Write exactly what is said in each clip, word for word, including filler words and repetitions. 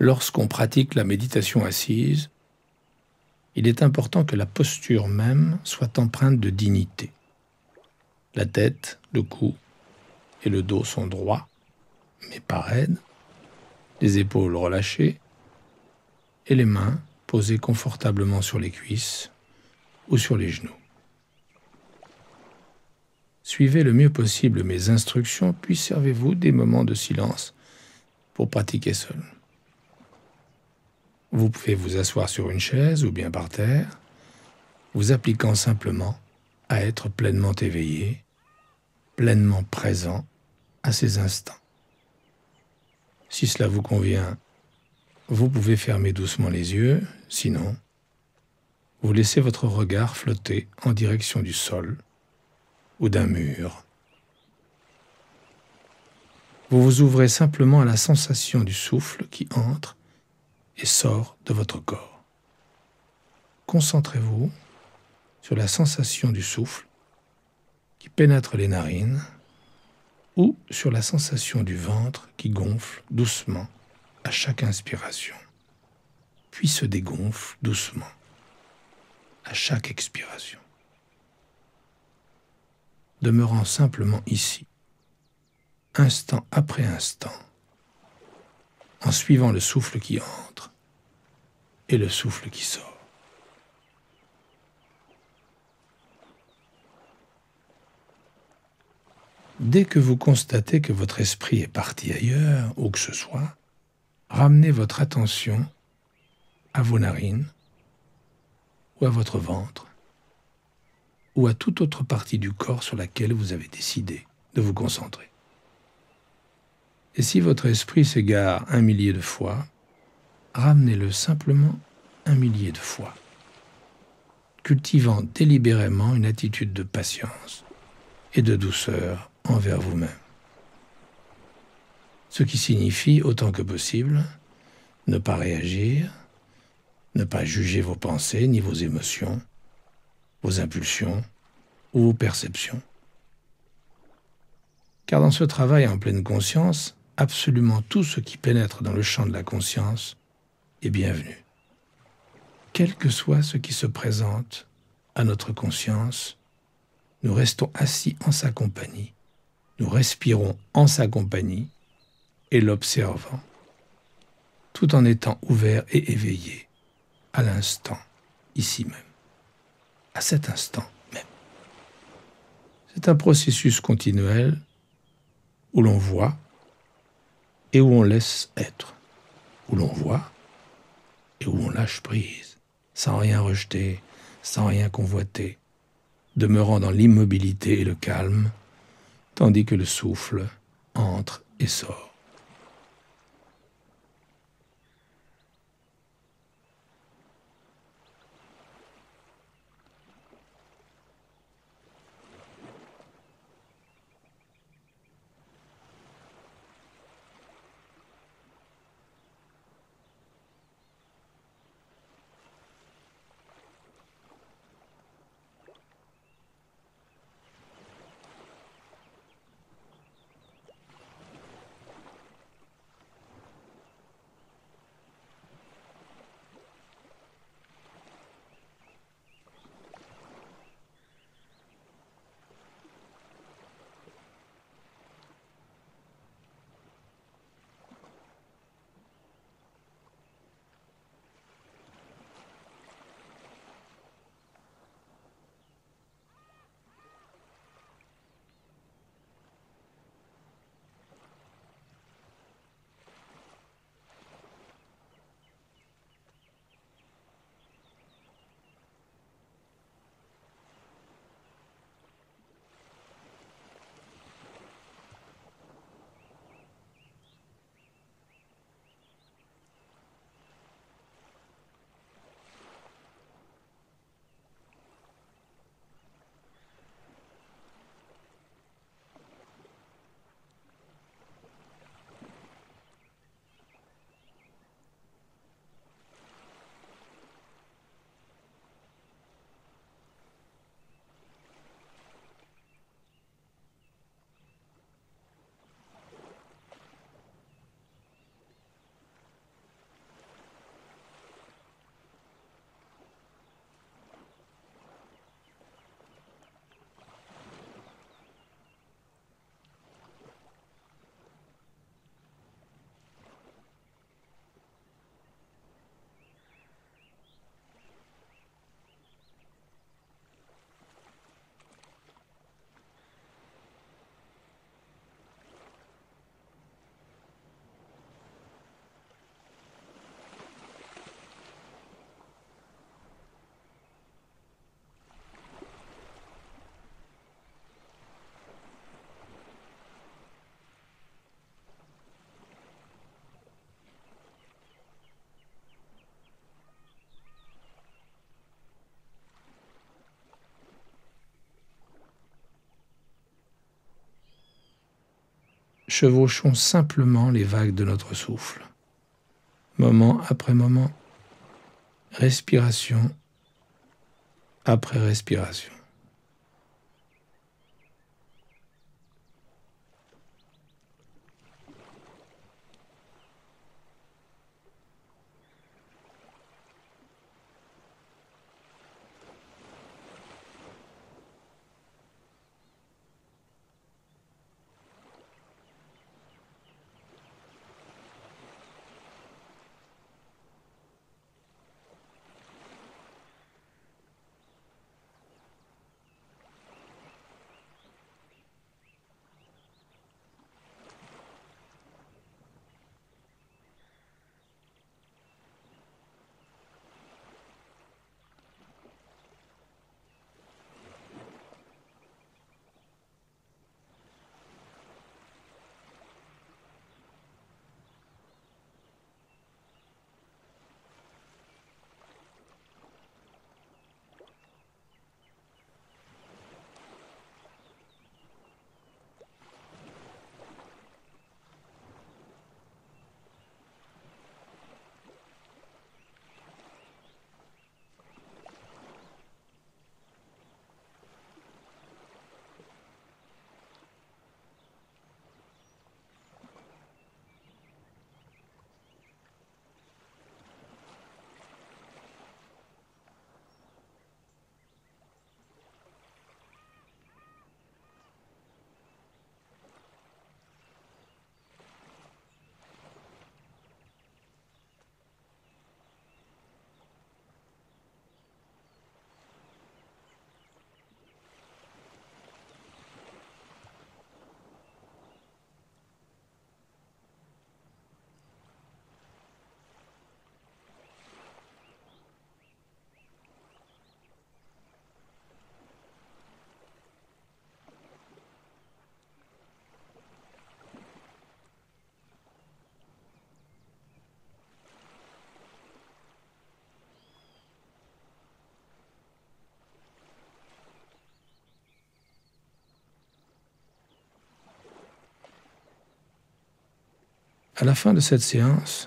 Lorsqu'on pratique la méditation assise, il est important que la posture même soit empreinte de dignité. La tête, le cou et le dos sont droits, mais pas raides, les épaules relâchées et les mains posées confortablement sur les cuisses ou sur les genoux. Suivez le mieux possible mes instructions, puis servez-vous des moments de silence pour pratiquer seul. Vous pouvez vous asseoir sur une chaise ou bien par terre, vous appliquant simplement à être pleinement éveillé, pleinement présent à ces instants. Si cela vous convient, vous pouvez fermer doucement les yeux, sinon, vous laissez votre regard flotter en direction du sol ou d'un mur. Vous vous ouvrez simplement à la sensation du souffle qui entre et sort de votre corps. Concentrez-vous sur la sensation du souffle qui pénètre les narines ou sur la sensation du ventre qui gonfle doucement à chaque inspiration, puis se dégonfle doucement à chaque expiration. Demeurant simplement ici, instant après instant, en suivant le souffle qui entre et le souffle qui sort. Dès que vous constatez que votre esprit est parti ailleurs, où que ce soit, ramenez votre attention à vos narines, ou à votre ventre, ou à toute autre partie du corps sur laquelle vous avez décidé de vous concentrer. Et si votre esprit s'égare un millier de fois, ramenez-le simplement un millier de fois, cultivant délibérément une attitude de patience et de douceur envers vous-même. Ce qui signifie, autant que possible, ne pas réagir, ne pas juger vos pensées ni vos émotions, vos impulsions ou vos perceptions. Car dans ce travail en pleine conscience, absolument tout ce qui pénètre dans le champ de la conscience est bienvenu. Quel que soit ce qui se présente à notre conscience, nous restons assis en sa compagnie, nous respirons en sa compagnie et l'observant, tout en étant ouverts et éveillés à l'instant, ici même, à cet instant même. C'est un processus continuel où l'on voit et où on laisse être, où l'on voit et où on lâche prise, sans rien rejeter, sans rien convoiter, demeurant dans l'immobilité et le calme, tandis que le souffle entre et sort. chevauchons simplement les vagues de notre souffle, moment après moment, respiration après respiration. À la fin de cette séance,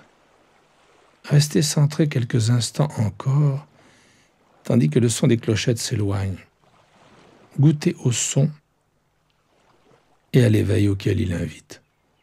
restez centré quelques instants encore, tandis que le son des clochettes s'éloigne. Goûtez au son et à l'éveil auquel il invite.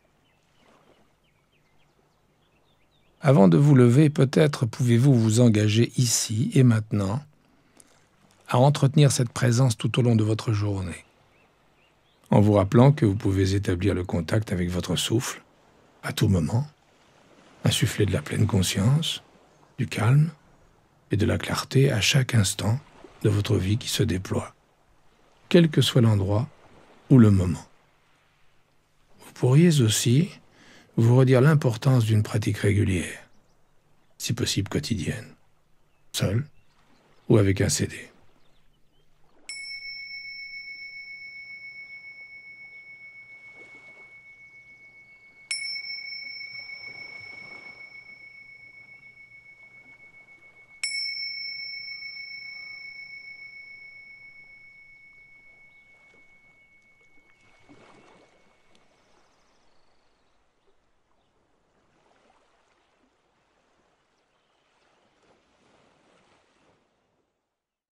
Avant de vous lever, peut-être pouvez-vous vous engager ici et maintenant à entretenir cette présence tout au long de votre journée, en vous rappelant que vous pouvez établir le contact avec votre souffle à tout moment, insuffler de la pleine conscience, du calme et de la clarté à chaque instant de votre vie qui se déploie, quel que soit l'endroit ou le moment. Vous pourriez aussi vous redire l'importance d'une pratique régulière, si possible quotidienne, seul ou avec un C D.